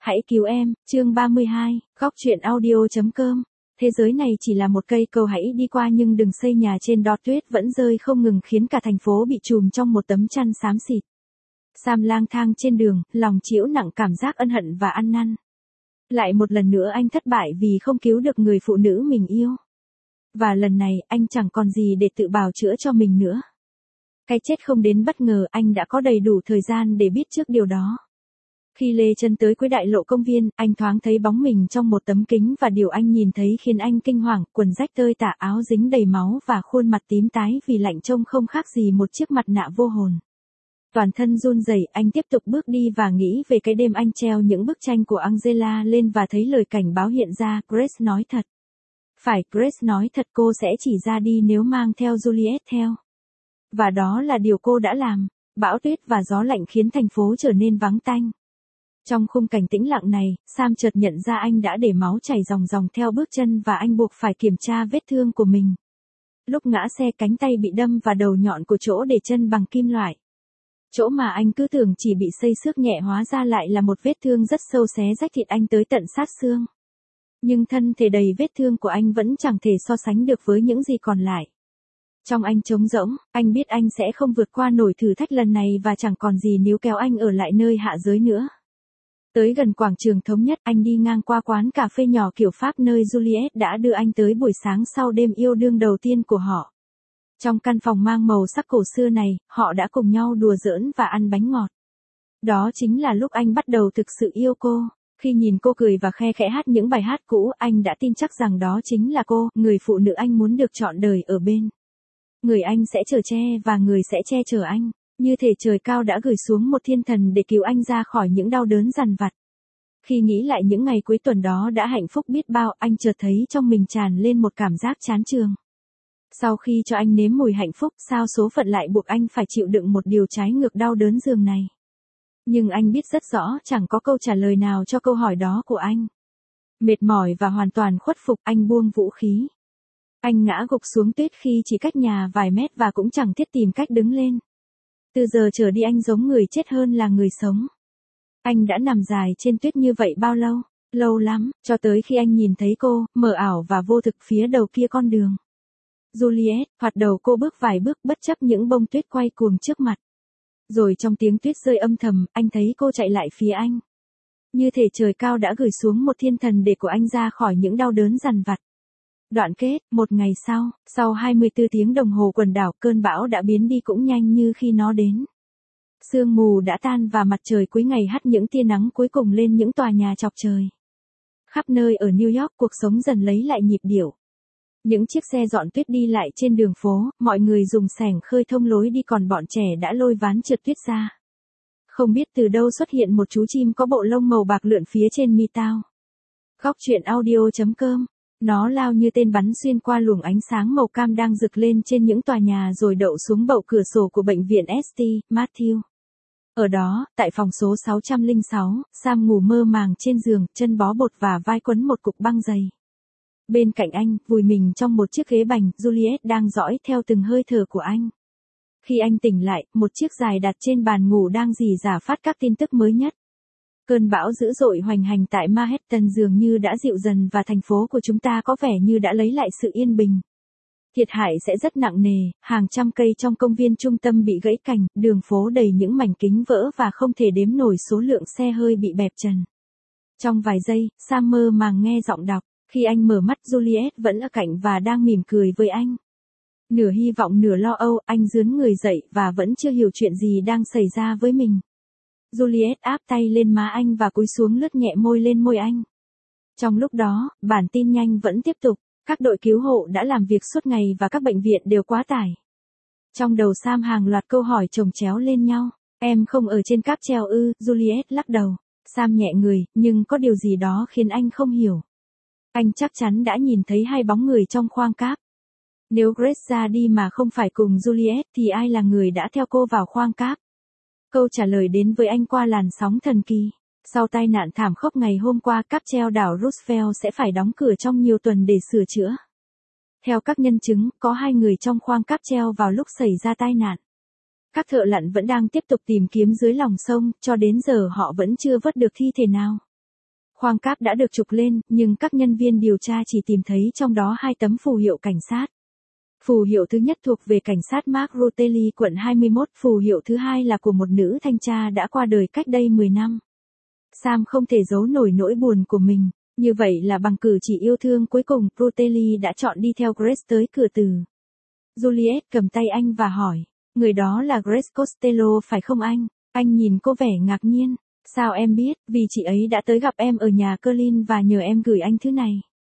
Hãy cứu em, chương 32, góc truyện audio.com. Thế giới này chỉ là một cây cầu, hãy đi qua nhưng đừng xây nhà trên đó. Tuyết vẫn rơi không ngừng khiến cả thành phố bị trùm trong một tấm chăn xám xịt. Sam lang thang trên đường, lòng trĩu nặng cảm giác ân hận và ăn năn. Lại một lần nữa anh thất bại vì không cứu được người phụ nữ mình yêu. Và lần này anh chẳng còn gì để tự bào chữa cho mình nữa. Cái chết không đến bất ngờ, anh đã có đầy đủ thời gian để biết trước điều đó. Khi lê chân tới cuối đại lộ công viên, anh thoáng thấy bóng mình trong một tấm kính và điều anh nhìn thấy khiến anh kinh hoàng, quần rách tơi tả, áo dính đầy máu và khuôn mặt tím tái vì lạnh trông không khác gì một chiếc mặt nạ vô hồn. Toàn thân run rẩy, anh tiếp tục bước đi và nghĩ về cái đêm anh treo những bức tranh của Angela lên và thấy lời cảnh báo hiện ra. Grace nói thật. Phải, Grace nói thật, cô sẽ chỉ ra đi nếu mang theo Juliet theo. Và đó là điều cô đã làm. Bão tuyết và gió lạnh khiến thành phố trở nên vắng tanh. Trong khung cảnh tĩnh lặng này, Sam chợt nhận ra anh đã để máu chảy ròng ròng theo bước chân và anh buộc phải kiểm tra vết thương của mình. Lúc ngã xe, cánh tay bị đâm và đầu nhọn của chỗ để chân bằng kim loại. Chỗ mà anh cứ tưởng chỉ bị xây xước nhẹ hóa ra lại là một vết thương rất sâu, xé rách thịt anh tới tận sát xương. Nhưng thân thể đầy vết thương của anh vẫn chẳng thể so sánh được với những gì còn lại. Trong anh trống rỗng, anh biết anh sẽ không vượt qua nổi thử thách lần này và chẳng còn gì níu kéo anh ở lại nơi hạ giới nữa. Tới gần quảng trường Thống Nhất, anh đi ngang qua quán cà phê nhỏ kiểu Pháp nơi Juliet đã đưa anh tới buổi sáng sau đêm yêu đương đầu tiên của họ. Trong căn phòng mang màu sắc cổ xưa này, họ đã cùng nhau đùa giỡn và ăn bánh ngọt. Đó chính là lúc anh bắt đầu thực sự yêu cô. Khi nhìn cô cười và khe khẽ hát những bài hát cũ, anh đã tin chắc rằng đó chính là cô, người phụ nữ anh muốn được trọn đời ở bên. Người anh sẽ chở che và người sẽ che chở anh. Như thể trời cao đã gửi xuống một thiên thần để cứu anh ra khỏi những đau đớn dằn vặt. Khi nghĩ lại những ngày cuối tuần đó đã hạnh phúc biết bao, anh chợt thấy trong mình tràn lên một cảm giác chán chường. Sau khi cho anh nếm mùi hạnh phúc, sao số phận lại buộc anh phải chịu đựng một điều trái ngược đau đớn giường này? Nhưng anh biết rất rõ chẳng có câu trả lời nào cho câu hỏi đó của anh. Mệt mỏi và hoàn toàn khuất phục, anh buông vũ khí. Anh ngã gục xuống tuyết khi chỉ cách nhà vài mét và cũng chẳng thiết tìm cách đứng lên. Từ giờ trở đi anh giống người chết hơn là người sống. Anh đã nằm dài trên tuyết như vậy bao lâu? Lâu lắm, cho tới khi anh nhìn thấy cô, mờ ảo và vô thực phía đầu kia con đường. Juliet, thoạt đầu cô bước vài bước bất chấp những bông tuyết quay cuồng trước mặt. Rồi trong tiếng tuyết rơi âm thầm, anh thấy cô chạy lại phía anh. Như thể trời cao đã gửi xuống một thiên thần để của anh ra khỏi những đau đớn dằn vặt. Đoạn kết, một ngày sau 24 tiếng đồng hồ quần đảo, cơn bão đã biến đi cũng nhanh như khi nó đến. Sương mù đã tan và mặt trời cuối ngày hắt những tia nắng cuối cùng lên những tòa nhà chọc trời. Khắp nơi ở New York, cuộc sống dần lấy lại nhịp điệu. Những chiếc xe dọn tuyết đi lại trên đường phố, mọi người dùng xẻng khơi thông lối đi còn bọn trẻ đã lôi ván trượt tuyết ra. Không biết từ đâu xuất hiện một chú chim có bộ lông màu bạc lượn phía trên mi tao. Góc truyện audio.com. Nó lao như tên bắn xuyên qua luồng ánh sáng màu cam đang rực lên trên những tòa nhà rồi đậu xuống bậu cửa sổ của bệnh viện St. Matthew. Ở đó, tại phòng số 606, Sam ngủ mơ màng trên giường, chân bó bột và vai quấn một cục băng dày. Bên cạnh anh, vùi mình trong một chiếc ghế bành, Juliet đang dõi theo từng hơi thở của anh. Khi anh tỉnh lại, một chiếc giày đặt trên bàn ngủ đang rỉ rả phát các tin tức mới nhất. Cơn bão dữ dội hoành hành tại Manhattan dường như đã dịu dần và thành phố của chúng ta có vẻ như đã lấy lại sự yên bình. Thiệt hại sẽ rất nặng nề, hàng trăm cây trong công viên trung tâm bị gãy cành, đường phố đầy những mảnh kính vỡ và không thể đếm nổi số lượng xe hơi bị bẹp trần. Trong vài giây, Sam mơ màng nghe giọng đọc. Khi anh mở mắt, Juliet vẫn ở cạnh và đang mỉm cười với anh. Nửa hy vọng nửa lo âu, anh rướn người dậy và vẫn chưa hiểu chuyện gì đang xảy ra với mình. Juliet áp tay lên má anh và cúi xuống lướt nhẹ môi lên môi anh. Trong lúc đó, bản tin nhanh vẫn tiếp tục. Các đội cứu hộ đã làm việc suốt ngày và các bệnh viện đều quá tải. Trong đầu Sam hàng loạt câu hỏi chồng chéo lên nhau. Em không ở trên cáp treo ư? Juliet lắc đầu. Sam nhẹ người, nhưng có điều gì đó khiến anh không hiểu. Anh chắc chắn đã nhìn thấy hai bóng người trong khoang cáp. Nếu Grace ra đi mà không phải cùng Juliet thì ai là người đã theo cô vào khoang cáp? Câu trả lời đến với anh qua làn sóng thần kỳ. Sau tai nạn thảm khốc ngày hôm qua, cáp treo đảo Roosevelt sẽ phải đóng cửa trong nhiều tuần để sửa chữa. Theo các nhân chứng, có 2 người trong khoang cáp treo vào lúc xảy ra tai nạn. Các thợ lặn vẫn đang tiếp tục tìm kiếm dưới lòng sông, cho đến giờ họ vẫn chưa vớt được thi thể nào. Khoang cáp đã được trục lên, nhưng các nhân viên điều tra chỉ tìm thấy trong đó 2 tấm phù hiệu cảnh sát. Phù hiệu thứ nhất thuộc về cảnh sát Mark Rutelli quận 21, phù hiệu thứ hai là của một nữ thanh tra đã qua đời cách đây 10 năm. Sam không thể giấu nổi nỗi buồn của mình, như vậy là bằng cử chỉ yêu thương cuối cùng, Rutelli đã chọn đi theo Grace tới cửa từ. Juliet cầm tay anh và hỏi, người đó là Grace Costello phải không anh? Anh nhìn cô vẻ ngạc nhiên. Sao em biết? Vì chị ấy đã tới gặp em ở nhà Colin và nhờ em gửi anh thứ này.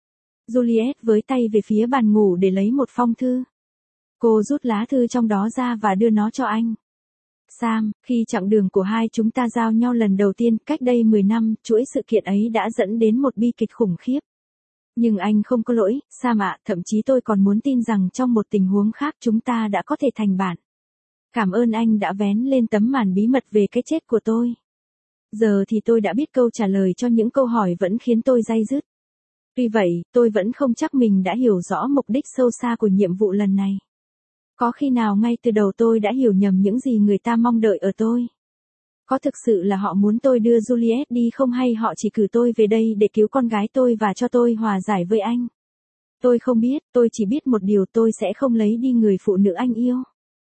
Juliet với tay về phía bàn ngủ để lấy một phong thư. Cô rút lá thư trong đó ra và đưa nó cho anh. Sam, khi chặng đường của hai chúng ta giao nhau lần đầu tiên cách đây 10 năm, chuỗi sự kiện ấy đã dẫn đến một bi kịch khủng khiếp. Nhưng anh không có lỗi, Sam ạ, thậm chí tôi còn muốn tin rằng trong một tình huống khác chúng ta đã có thể thành bạn. Cảm ơn anh đã vén lên tấm màn bí mật về cái chết của tôi. Giờ thì tôi đã biết câu trả lời cho những câu hỏi vẫn khiến tôi day dứt. Tuy vậy, tôi vẫn không chắc mình đã hiểu rõ mục đích sâu xa của nhiệm vụ lần này. Có khi nào ngay từ đầu tôi đã hiểu nhầm những gì người ta mong đợi ở tôi? Có thực sự là họ muốn tôi đưa Juliet đi không hay họ chỉ cử tôi về đây để cứu con gái tôi và cho tôi hòa giải với anh? Tôi không biết, tôi chỉ biết một điều, tôi sẽ không lấy đi người phụ nữ anh yêu.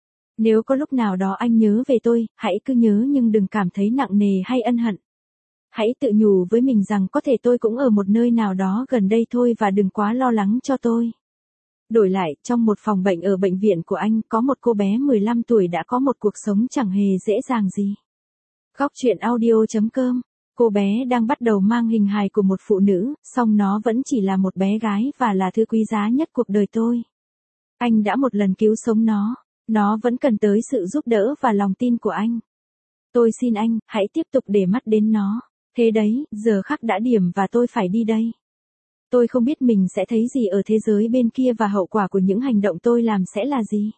Nếu có lúc nào đó anh nhớ về tôi, hãy cứ nhớ nhưng đừng cảm thấy nặng nề hay ân hận. Hãy tự nhủ với mình rằng có thể tôi cũng ở một nơi nào đó gần đây thôi và đừng quá lo lắng cho tôi. Đổi lại, trong một phòng bệnh ở bệnh viện của anh có một cô bé 15 tuổi đã có một cuộc sống chẳng hề dễ dàng gì. Góc truyện audio.com. Cô bé đang bắt đầu mang hình hài của một phụ nữ, song nó vẫn chỉ là một bé gái và là thứ quý giá nhất cuộc đời tôi. Anh đã một lần cứu sống nó. Nó vẫn cần tới sự giúp đỡ và lòng tin của anh. Tôi xin anh, hãy tiếp tục để mắt đến nó. Thế đấy, giờ khắc đã điểm và tôi phải đi đây. Tôi không biết mình sẽ thấy gì ở thế giới bên kia và hậu quả của những hành động tôi làm sẽ là gì.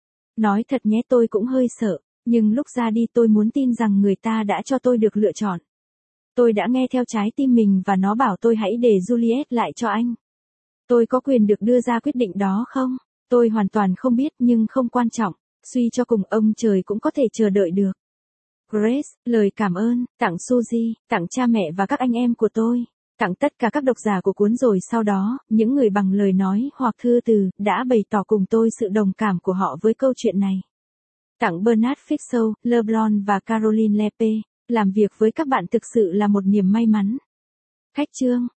Nói thật nhé, tôi cũng hơi sợ, nhưng lúc ra đi tôi muốn tin rằng người ta đã cho tôi được lựa chọn. Tôi đã nghe theo trái tim mình và nó bảo tôi hãy để Juliet lại cho anh. Tôi có quyền được đưa ra quyết định đó không? Tôi hoàn toàn không biết nhưng không quan trọng, suy cho cùng ông trời cũng có thể chờ đợi được. Grace, lời cảm ơn, tặng Suzy, tặng cha mẹ và các anh em của tôi, tặng tất cả các độc giả của cuốn rồi sau đó, những người bằng lời nói hoặc thư từ, đã bày tỏ cùng tôi sự đồng cảm của họ với câu chuyện này. Tặng Bernard Fixow, LeBlanc và Caroline Lepe, làm việc với các bạn thực sự là một niềm may mắn. Khách chương.